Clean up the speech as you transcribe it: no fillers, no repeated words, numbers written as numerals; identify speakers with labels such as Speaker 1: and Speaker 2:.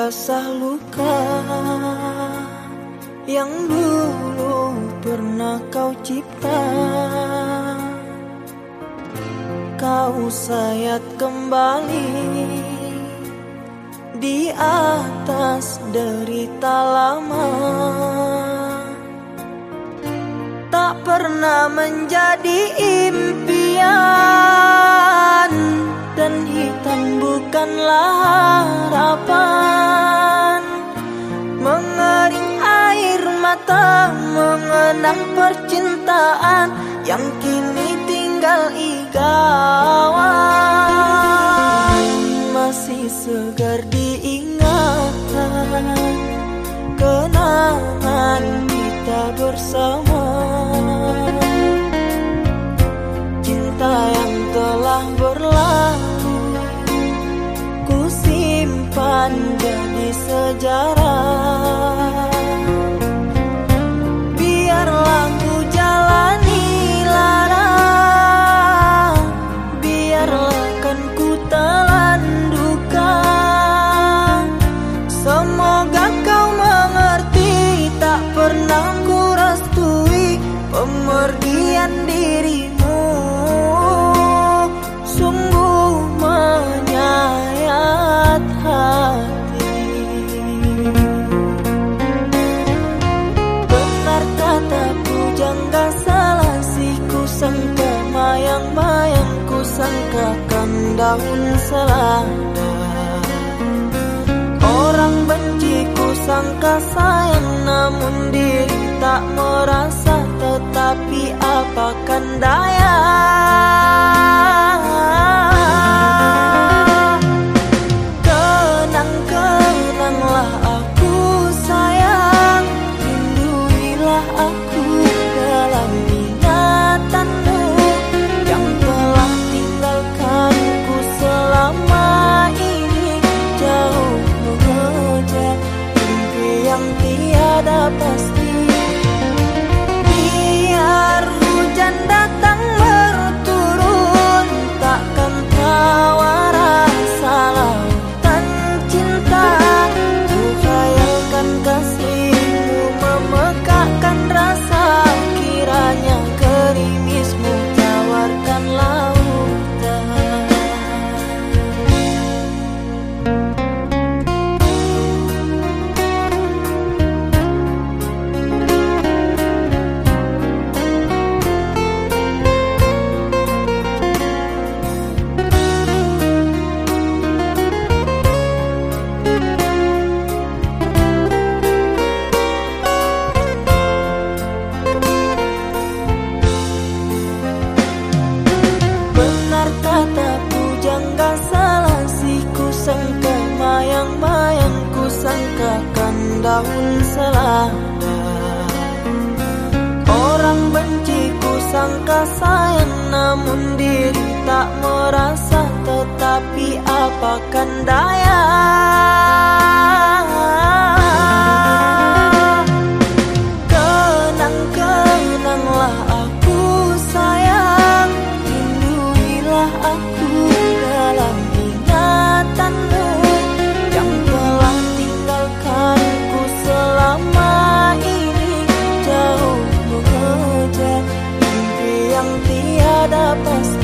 Speaker 1: rasa luka yang dulu pernah kau cipta. Kau sayat kembali di atas derita lama. Tak pernah menjadi impian, dan hitam bukanlah harapan. Mengering air mata mengenang percintaan yang kini tinggal igauan. Masih segar diingatan kenangan kita bersama. Cinta yang telah berlalu ku simpan jadi sejarah. Biarlah ku jalani lara, biarlah kan ku telan duka. Semoga kau mengerti, tak pernah ku restui pemergian dirimu. Sungguh menyayat hati. Benar kata pujangga selasih, ku sangka mayang-mayang, ku sangkakan daun selada. Orang benci ku sangka sayang, namun diri tak merasa. Tetapi apakan daya, kenang-kenanglah aku sayang. Rinduilah aku dalam ingatanmu yang telah tinggalkanku selama ini. Jauh mengejar mimpi yang tiada pasti. Biar hujan datang berturun, takkan tahu rasa lautan cinta. Ku khayalkan kasihmu memekakkan rasa, kiranya gerimismu tawarkan lautan. Benar kata pujangga selasih, ku sangka mayang-mayang, ku sangkakan daun selada. Orang benci ku sangka sayang, namun diri tak merasa. Tetapi apakan daya, kenang-kenanglah aku sayang. Rinduilah aku dalam ingatanmu yang telah tinggalkanku selama ini. Jauh mengejar mimpi yang tiada pasti.